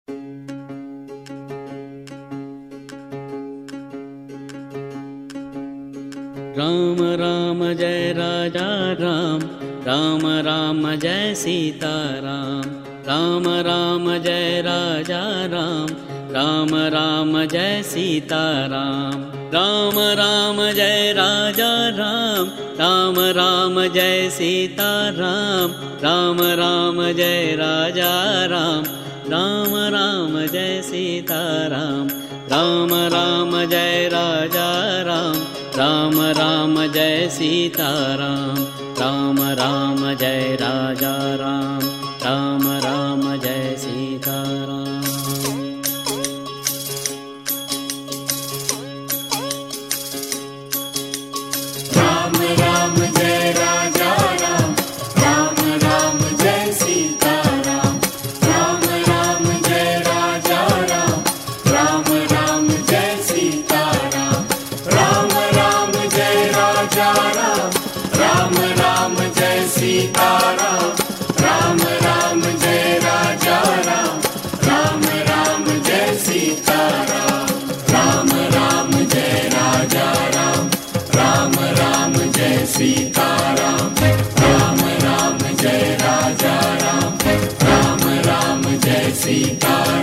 Ram Ram Jai Raja Ram, Ram Ram Jai Sita Ram. Ram Ram Jai Raja Ram, Ram Ram Jai Sita Ram. Ram Ram Jai Raja Ram, Ram Ram Jai Sita Ram. Ram Ram Jai Raja Ram, Ram Ram Jai Sita Ram. Ram Ram Jai Raja Ram, Ram Ram Jai Sita Ram. Ram Ram Jai Raja Ram, Ram Ram Jai Sita Ram. Ram Ram Jai Raja Ram, Ram Ram Jai Sita Ram. Ram Ram Jai Raja Ram, Ram Ram Jai Sita Ram. Ram Ram Jai Raja Ram, Ram Ram Jai Sita Ram. Ram Ram Jai Raja Ram, Ram Ram Jai Sita Ram. Ram Ram Jai Raja Ram, Ram Ram Jai Sita Ram. Ram Ram Jai Raja Ram, Ram Ram Jai Sita Ram.